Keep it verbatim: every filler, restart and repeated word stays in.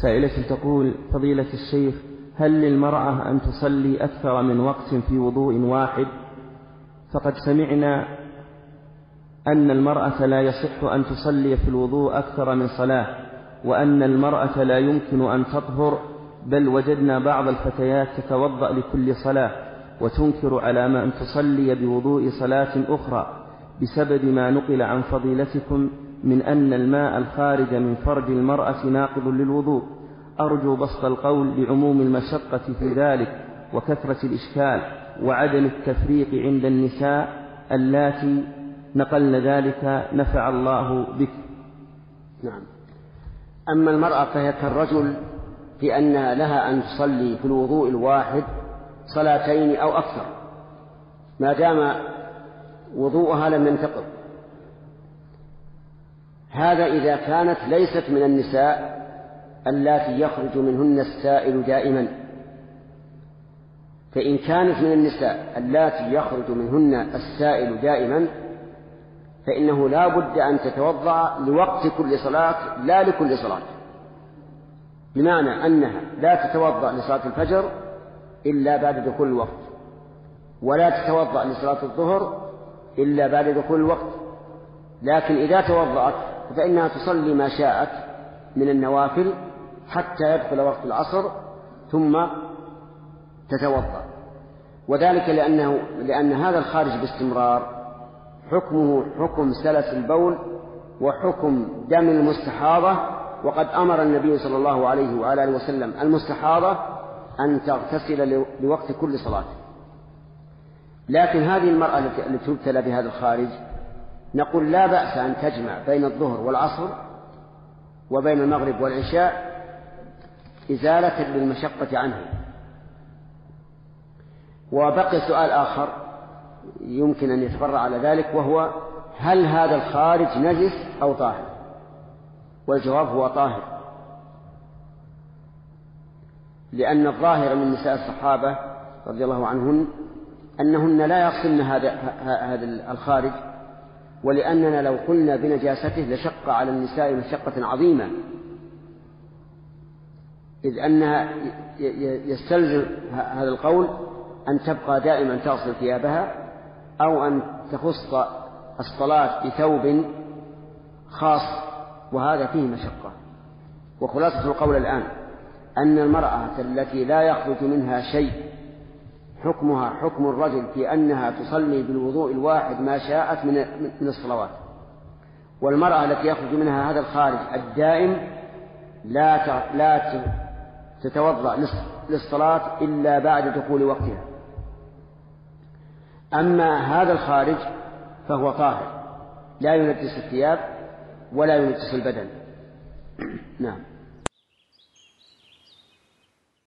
سائلة تقول: فضيلة الشيخ، هل للمرأة أن تصلي أكثر من وقت في وضوء واحد؟ فقد سمعنا أن المرأة لا يصح أن تصلي في الوضوء أكثر من صلاة، وأن المرأة لا يمكن أن تطهر، بل وجدنا بعض الفتيات تتوضأ لكل صلاة وتنكر على ما أن تصلي بوضوء صلاة أخرى بسبب ما نقل عن فضيلتكم من أن الماء الخارج من فرج المرأة ناقض للوضوء. أرجو بسط القول بعموم المشقة في ذلك وكثرة الإشكال وعدم التفريق عند النساء اللاتي نقلن ذلك، نفع الله بك. نعم. أما المرأة فهي كالرجل في أن لها أن تصلي في الوضوء الواحد صلاتين أو أكثر ما دام وضوءها لم ينتقض. هذا إذا كانت ليست من النساء اللاتي يخرج منهن السائل دائما. فإن كانت من النساء اللاتي يخرج منهن السائل دائما فإنه لا بد أن تتوضأ لوقت كل صلاة لا لكل صلاة، بمعنى أنها لا تتوضأ لصلاة الفجر إلا بعد دخول الوقت، ولا تتوضأ لصلاة الظهر إلا بعد دخول الوقت. لكن إذا توضأت فإنها تصلي ما شاءت من النوافل حتى يدخل وقت العصر ثم تتوضأ. وذلك لأنه لأن هذا الخارج باستمرار حكمه حكم سلس البول وحكم دم المستحاضة، وقد أمر النبي صلى الله عليه وآله وسلم المستحاضة أن تغتسل لوقت كل صلاة. لكن هذه المرأة التي تبتلى بهذا الخارج نقول لا بأس أن تجمع بين الظهر والعصر وبين المغرب والعشاء إزالة للمشقة عنه. وبقي سؤال آخر يمكن أن يتفرع على ذلك، وهو هل هذا الخارج نجس أو طاهر؟ والجواب هو طاهر، لأن الظاهر من نساء الصحابة رضي الله عنهن أنهن لا يغسلن هذا هذا الخارج، ولأننا لو قلنا بنجاسته لشق على النساء مشقة عظيمة، إذ أنها يستلزم هذا القول أن تبقى دائما تغسل ثيابها أو أن تخص الصلاة بثوب خاص، وهذا فيه مشقة. وخلاصة القول الآن أن المرأة التي لا يخرج منها شيء حكمها حكم الرجل في أنها تصلي بالوضوء الواحد ما شاءت من الصلوات، والمرأة التي يخرج منها هذا الخارج الدائم لا لا تتوضأ للصلاة إلا بعد دخول وقتها. أما هذا الخارج فهو طاهر لا ينجس الثياب ولا ينجس البدن. نعم.